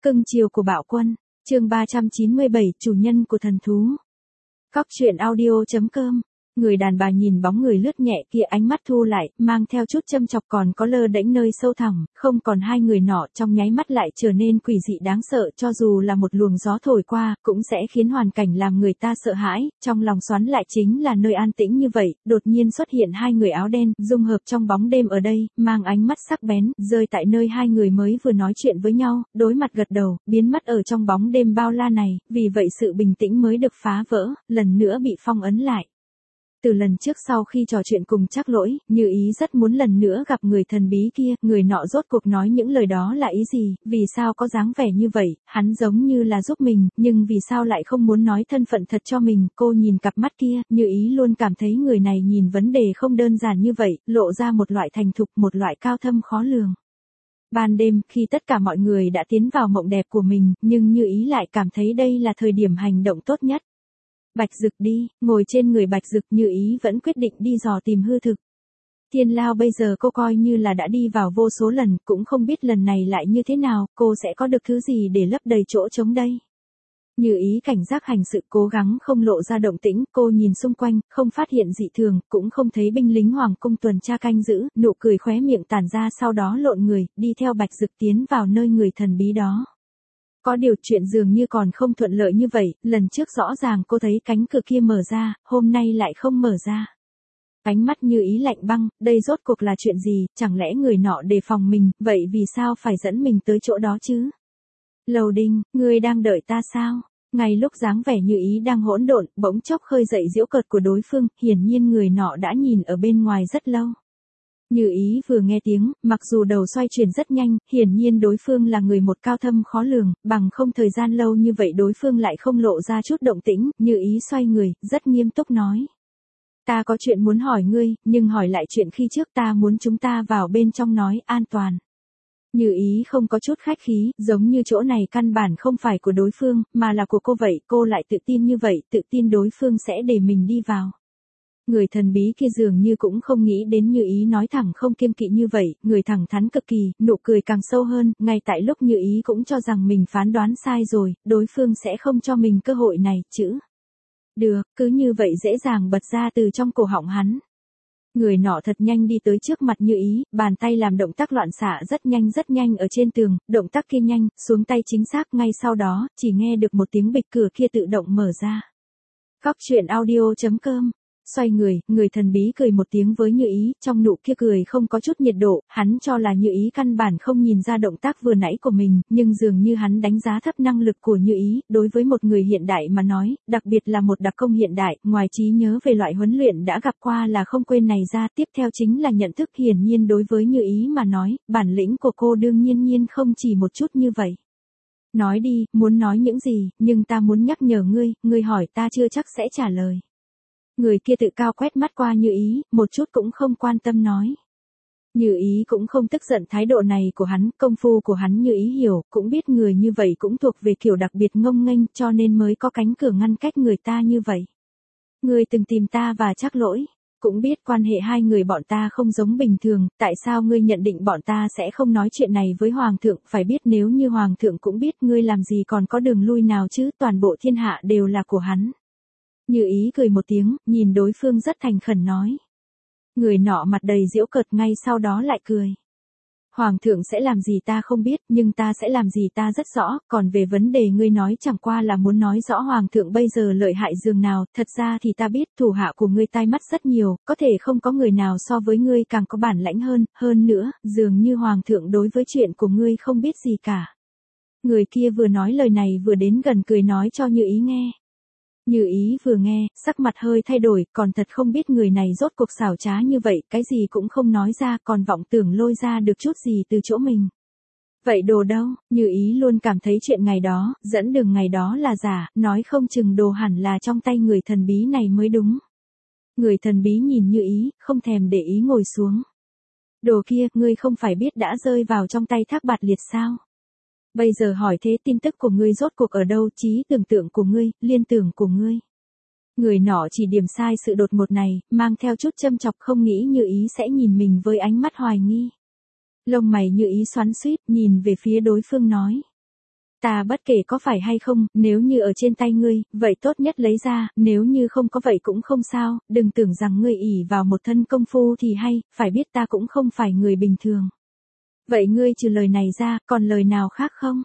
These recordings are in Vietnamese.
Cưng chiều của bạo quân, chương 397, chủ nhân của thần thú. Cóc truyện audio.com. Người đàn bà nhìn bóng người lướt nhẹ kia, ánh mắt thu lại, mang theo chút châm chọc còn có lơ đễnh nơi sâu thẳm, không còn hai người nọ trong nháy mắt lại trở nên quỷ dị đáng sợ, cho dù là một luồng gió thổi qua, cũng sẽ khiến hoàn cảnh làm người ta sợ hãi, trong lòng xoắn lại chính là nơi an tĩnh như vậy, đột nhiên xuất hiện hai người áo đen, dung hợp trong bóng đêm ở đây, mang ánh mắt sắc bén, rơi tại nơi hai người mới vừa nói chuyện với nhau, đối mặt gật đầu, biến mất ở trong bóng đêm bao la này, vì vậy sự bình tĩnh mới được phá vỡ, lần nữa bị phong ấn lại. Từ lần trước sau khi trò chuyện cùng Trác Lỗi, Như Ý rất muốn lần nữa gặp người thần bí kia, người nọ rốt cuộc nói những lời đó là ý gì, vì sao có dáng vẻ như vậy, hắn giống như là giúp mình, nhưng vì sao lại không muốn nói thân phận thật cho mình, cô nhìn cặp mắt kia, Như Ý luôn cảm thấy người này nhìn vấn đề không đơn giản như vậy, lộ ra một loại thành thục, một loại cao thâm khó lường. Ban đêm, khi tất cả mọi người đã tiến vào mộng đẹp của mình, nhưng Như Ý lại cảm thấy đây là thời điểm hành động tốt nhất. Bạch Dực đi, ngồi trên người Bạch Dực, Như Ý vẫn quyết định đi dò tìm hư thực. Thiên Lao bây giờ cô coi như là đã đi vào vô số lần, cũng không biết lần này lại như thế nào, cô sẽ có được thứ gì để lấp đầy chỗ trống đây. Như Ý cảnh giác hành sự, cố gắng không lộ ra động tĩnh, cô nhìn xung quanh, không phát hiện dị thường, cũng không thấy binh lính hoàng cung tuần tra canh giữ, nụ cười khóe miệng tản ra, sau đó lộn người, đi theo Bạch Dực tiến vào nơi người thần bí đó. Có điều chuyện dường như còn không thuận lợi như vậy, lần trước rõ ràng cô thấy cánh cửa kia mở ra, hôm nay lại không mở ra. Ánh mắt Như Ý lạnh băng, đây rốt cuộc là chuyện gì, chẳng lẽ người nọ đề phòng mình, vậy vì sao phải dẫn mình tới chỗ đó chứ? Lầu Đinh, ngươi đang đợi ta sao? Ngay lúc dáng vẻ Như Ý đang hỗn độn, bỗng chốc khơi dậy giễu cợt của đối phương, hiển nhiên người nọ đã nhìn ở bên ngoài rất lâu. Như Ý vừa nghe tiếng, mặc dù đầu xoay chuyển rất nhanh, hiển nhiên đối phương là người một cao thâm khó lường, bằng không thời gian lâu như vậy đối phương lại không lộ ra chút động tĩnh, Như Ý xoay người, rất nghiêm túc nói. Ta có chuyện muốn hỏi ngươi, nhưng hỏi lại chuyện khi trước, ta muốn chúng ta vào bên trong nói an toàn. Như Ý không có chút khách khí, giống như chỗ này căn bản không phải của đối phương, mà là của cô vậy, cô lại tự tin như vậy, tự tin đối phương sẽ để mình đi vào. Người thần bí kia dường như cũng không nghĩ đến Như Ý nói thẳng không kiêng kỵ như vậy, người thẳng thắn cực kỳ, nụ cười càng sâu hơn, ngay tại lúc Như Ý cũng cho rằng mình phán đoán sai rồi, đối phương sẽ không cho mình cơ hội này, chứ. Được, cứ như vậy dễ dàng bật ra từ trong cổ họng hắn. Người nọ thật nhanh đi tới trước mặt Như Ý, bàn tay làm động tác loạn xạ rất nhanh ở trên tường, động tác kia nhanh, xuống tay chính xác, ngay sau đó, chỉ nghe được một tiếng bịch, cửa kia tự động mở ra. Cóc truyện audio.com. Xoay người, người thần bí cười một tiếng với Như Ý, trong nụ kia cười không có chút nhiệt độ, hắn cho là Như Ý căn bản không nhìn ra động tác vừa nãy của mình, nhưng dường như hắn đánh giá thấp năng lực của Như Ý, đối với một người hiện đại mà nói, đặc biệt là một đặc công hiện đại, ngoài trí nhớ về loại huấn luyện đã gặp qua là không quên này ra, tiếp theo chính là nhận thức, hiển nhiên đối với Như Ý mà nói, bản lĩnh của cô đương nhiên không chỉ một chút như vậy. Nói đi, muốn nói những gì, nhưng ta muốn nhắc nhở ngươi hỏi ta chưa chắc sẽ trả lời. Người kia tự cao quét mắt qua Như Ý, một chút cũng không quan tâm nói. Như Ý cũng không tức giận thái độ này của hắn, công phu của hắn Như Ý hiểu, cũng biết người như vậy cũng thuộc về kiểu đặc biệt ngông nghênh, cho nên mới có cánh cửa ngăn cách người ta như vậy. Ngươi từng tìm ta và Trác Lỗi, cũng biết quan hệ hai người bọn ta không giống bình thường, tại sao ngươi nhận định bọn ta sẽ không nói chuyện này với Hoàng thượng, phải biết nếu như Hoàng thượng cũng biết ngươi làm gì còn có đường lui nào chứ, toàn bộ thiên hạ đều là của hắn. Như Ý cười một tiếng, nhìn đối phương rất thành khẩn nói. Người nọ mặt đầy giễu cợt, ngay sau đó lại cười. Hoàng thượng sẽ làm gì ta không biết, nhưng ta sẽ làm gì ta rất rõ, còn về vấn đề ngươi nói chẳng qua là muốn nói rõ Hoàng thượng bây giờ lợi hại dường nào, thật ra thì ta biết thủ hạ của ngươi tai mắt rất nhiều, có thể không có người nào so với ngươi càng có bản lãnh hơn nữa, dường như Hoàng thượng đối với chuyện của ngươi không biết gì cả. Người kia vừa nói lời này vừa đến gần cười nói cho Như Ý nghe. Như Ý vừa nghe, sắc mặt hơi thay đổi, còn thật không biết người này rốt cuộc xảo trá như vậy, cái gì cũng không nói ra, còn vọng tưởng lôi ra được chút gì từ chỗ mình. Vậy đồ đâu, Như Ý luôn cảm thấy chuyện ngày đó, dẫn đường ngày đó là giả, nói không chừng đồ hẳn là trong tay người thần bí này mới đúng. Người thần bí nhìn Như Ý, không thèm để ý ngồi xuống. Đồ kia, ngươi không phải biết đã rơi vào trong tay Thác Bạt Liệt sao? Bây giờ hỏi thế, tin tức của ngươi rốt cuộc ở đâu, trí tưởng tượng của ngươi, liên tưởng của ngươi. Người nọ chỉ điểm sai sự đột ngột này, mang theo chút châm chọc, không nghĩ Như Ý sẽ nhìn mình với ánh mắt hoài nghi. Lông mày Như Ý xoắn xuýt, nhìn về phía đối phương nói. ta bất kể có phải hay không, nếu như ở trên tay ngươi, vậy tốt nhất lấy ra, nếu như không có vậy cũng không sao, đừng tưởng rằng ngươi ỷ vào một thân công phu thì hay, phải biết ta cũng không phải người bình thường. Vậy ngươi trừ lời này ra, còn lời nào khác không?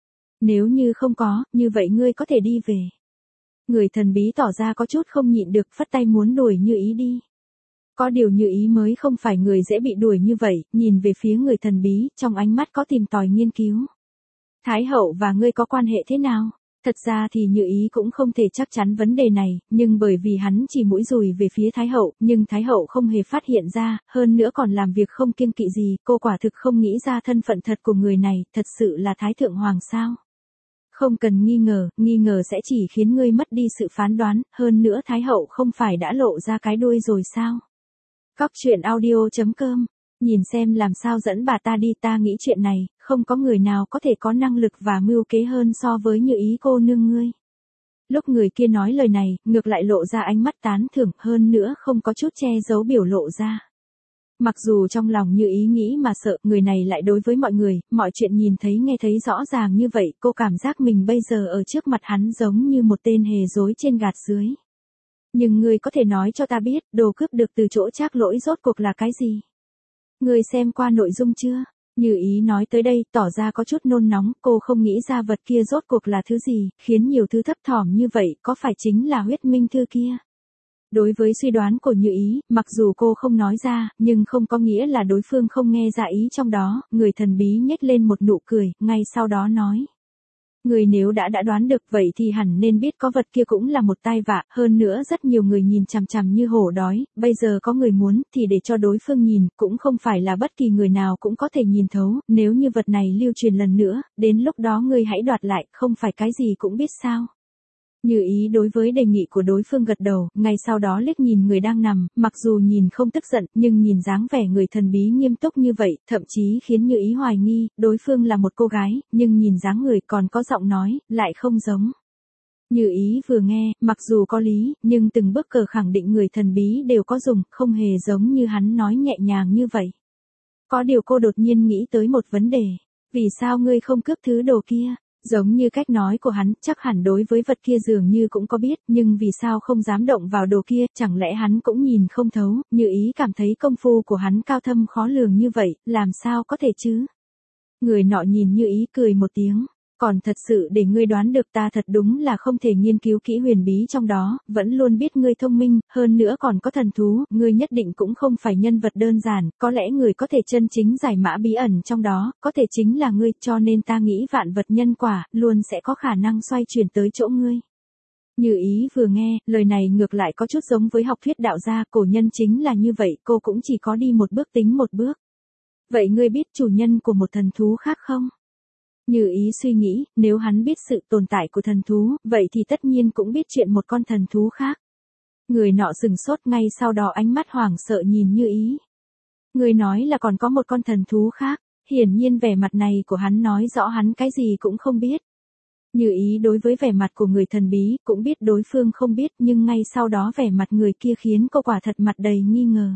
Nếu như không có, như vậy ngươi có thể đi về. Người thần bí tỏ ra có chút không nhịn được, phất tay muốn đuổi Như Ý đi. Có điều Như Ý mới không phải người dễ bị đuổi như vậy, nhìn về phía người thần bí, trong ánh mắt có tìm tòi nghiên cứu. Thái hậu và ngươi có quan hệ thế nào? Thật ra thì Như Ý cũng không thể chắc chắn vấn đề này, nhưng bởi vì hắn chỉ mũi dùi về phía Thái hậu, nhưng Thái hậu không hề phát hiện ra, hơn nữa còn làm việc không kiêng kỵ gì, cô quả thực không nghĩ ra thân phận thật của người này, thật sự là Thái thượng hoàng sao? Không cần nghi ngờ sẽ chỉ khiến ngươi mất đi sự phán đoán, hơn nữa Thái hậu không phải đã lộ ra cái đuôi rồi sao? Cóc truyện audio.com, nhìn xem làm sao dẫn bà ta đi, ta nghĩ chuyện này, không có người nào có thể có năng lực và mưu kế hơn so với Như Ý cô nương ngươi. Lúc người kia nói lời này, ngược lại lộ ra ánh mắt tán thưởng, hơn nữa không có chút che giấu biểu lộ ra. Mặc dù trong lòng Như Ý nghĩ mà sợ, người này lại đối với mọi người, mọi chuyện nhìn thấy nghe thấy rõ ràng như vậy, cô cảm giác mình bây giờ ở trước mặt hắn giống như một tên hề dối trên gạt dưới. Nhưng ngươi có thể nói cho ta biết, đồ cướp được từ chỗ Trác Lỗi rốt cuộc là cái gì? Ngươi xem qua nội dung chưa? Như Ý nói tới đây, tỏ ra có chút nôn nóng, cô không nghĩ ra vật kia rốt cuộc là thứ gì, khiến nhiều thứ thấp thỏm như vậy, có phải chính là huyết minh thư kia? Đối với suy đoán của Như Ý, mặc dù cô không nói ra, nhưng không có nghĩa là đối phương không nghe ra ý trong đó, người thần bí nhếch lên một nụ cười, ngay sau đó nói. Người nếu đã đoán được vậy thì hẳn nên biết có vật kia cũng là một tai vạ, hơn nữa rất nhiều người nhìn chằm chằm như hổ đói, bây giờ có người muốn thì để cho đối phương nhìn, cũng không phải là bất kỳ người nào cũng có thể nhìn thấu, nếu như vật này lưu truyền lần nữa, đến lúc đó ngươi hãy đoạt lại, không phải cái gì cũng biết sao. Như Ý đối với đề nghị của đối phương gật đầu, ngay sau đó liếc nhìn người đang nằm, mặc dù nhìn không tức giận, nhưng nhìn dáng vẻ người thần bí nghiêm túc như vậy, thậm chí khiến Như Ý hoài nghi, đối phương là một cô gái, nhưng nhìn dáng người còn có giọng nói, lại không giống. Như Ý vừa nghe, mặc dù có lý, nhưng từng bước cờ khẳng định người thần bí đều có dùng, không hề giống như hắn nói nhẹ nhàng như vậy. Có điều cô đột nhiên nghĩ tới một vấn đề, vì sao ngươi không cướp thứ đồ kia? Giống như cách nói của hắn, chắc hẳn đối với vật kia dường như cũng có biết, nhưng vì sao không dám động vào đồ kia, chẳng lẽ hắn cũng nhìn không thấu, Như Ý cảm thấy công phu của hắn cao thâm khó lường như vậy, làm sao có thể chứ? Người nọ nhìn Như Ý cười một tiếng, còn thật sự để ngươi đoán được ta thật đúng là không thể nghiên cứu kỹ huyền bí trong đó, vẫn luôn biết ngươi thông minh, hơn nữa còn có thần thú, ngươi nhất định cũng không phải nhân vật đơn giản, có lẽ người có thể chân chính giải mã bí ẩn trong đó, có thể chính là ngươi, cho nên ta nghĩ vạn vật nhân quả, luôn sẽ có khả năng xoay chuyển tới chỗ ngươi. Như Ý vừa nghe, lời này ngược lại có chút giống với học thuyết đạo gia, cổ nhân chính là như vậy, cô cũng chỉ có đi một bước tính một bước. Vậy ngươi biết chủ nhân của một thần thú khác không? Như Ý suy nghĩ, nếu hắn biết sự tồn tại của thần thú, vậy thì tất nhiên cũng biết chuyện một con thần thú khác. Người nọ sừng sốt, ngay sau đó ánh mắt hoảng sợ nhìn Như Ý. Người nói là còn có một con thần thú khác, hiển nhiên vẻ mặt này của hắn nói rõ hắn cái gì cũng không biết. Như Ý đối với vẻ mặt của người thần bí, cũng biết đối phương không biết, nhưng ngay sau đó vẻ mặt người kia khiến cô quả thật mặt đầy nghi ngờ.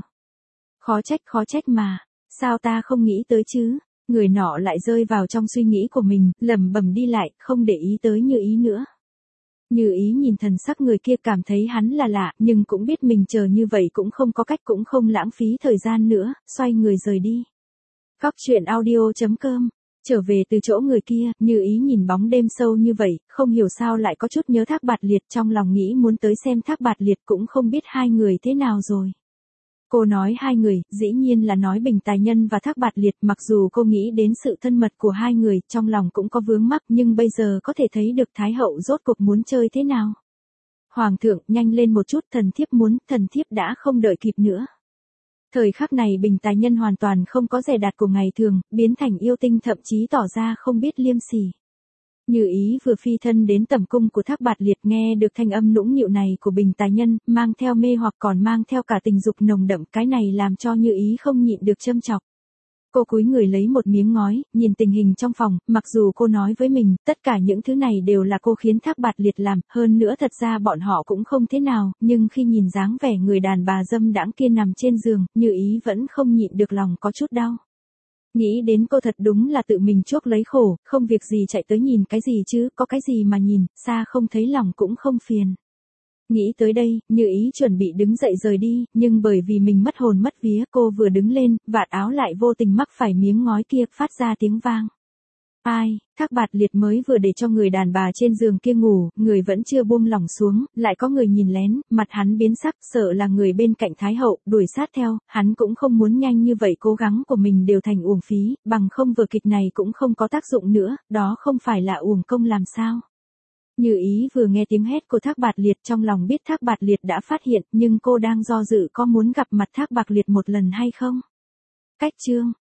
Khó trách mà, sao ta không nghĩ tới chứ? Người nọ lại rơi vào trong suy nghĩ của mình, lẩm bẩm đi lại, không để ý tới Như Ý nữa. Như Ý nhìn thần sắc người kia cảm thấy hắn là lạ, nhưng cũng biết mình chờ như vậy cũng không có cách, cũng không lãng phí thời gian nữa, xoay người rời đi. Cóc truyện audio.com, trở về từ chỗ người kia, Như Ý nhìn bóng đêm sâu như vậy, không hiểu sao lại có chút nhớ Thác Bạt Liệt, trong lòng nghĩ muốn tới xem Thác Bạt Liệt, cũng không biết hai người thế nào rồi. Cô nói hai người, dĩ nhiên là nói Bình Tài Nhân và Thác Bạt Liệt, mặc dù cô nghĩ đến sự thân mật của hai người, trong lòng cũng có vướng mắc, nhưng bây giờ có thể thấy được Thái hậu rốt cuộc muốn chơi thế nào. Hoàng thượng, nhanh lên một chút, thần thiếp đã không đợi kịp nữa. Thời khắc này Bình Tài Nhân hoàn toàn không có dè đặt của ngày thường, biến thành yêu tinh, thậm chí tỏ ra không biết liêm sỉ. Như Ý vừa phi thân đến tẩm cung của Thác Bạt Liệt, nghe được thanh âm nũng nịu này của Bình Tài Nhân, mang theo mê hoặc còn mang theo cả tình dục nồng đậm, cái này làm cho Như Ý không nhịn được châm chọc. Cô cúi người lấy một miếng ngói, nhìn tình hình trong phòng, mặc dù cô nói với mình, tất cả những thứ này đều là cô khiến Thác Bạt Liệt làm, hơn nữa thật ra bọn họ cũng không thế nào, nhưng khi nhìn dáng vẻ người đàn bà dâm đãng kia nằm trên giường, Như Ý vẫn không nhịn được lòng có chút đau. Nghĩ đến cô thật đúng là tự mình chuốc lấy khổ, không việc gì chạy tới nhìn cái gì chứ, có cái gì mà nhìn, xa không thấy lòng cũng không phiền. Nghĩ tới đây, Như Ý chuẩn bị đứng dậy rời đi, nhưng bởi vì mình mất hồn mất vía, cô vừa đứng lên, vạt áo lại vô tình mắc phải miếng ngói kia, phát ra tiếng vang. Ai, Thác Bạt Liệt mới vừa để cho người đàn bà trên giường kia ngủ, người vẫn chưa buông lỏng xuống, lại có người nhìn lén, mặt hắn biến sắc, sợ là người bên cạnh Thái Hậu, đuổi sát theo, hắn cũng không muốn nhanh như vậy cố gắng của mình đều thành uổng phí, bằng không vở kịch này cũng không có tác dụng nữa, đó không phải là uổng công làm sao. Như Ý vừa nghe tiếng hét của Thác Bạt Liệt trong lòng biết Thác Bạt Liệt đã phát hiện, nhưng cô đang do dự có muốn gặp mặt Thác Bạt Liệt một lần hay không. Cách chương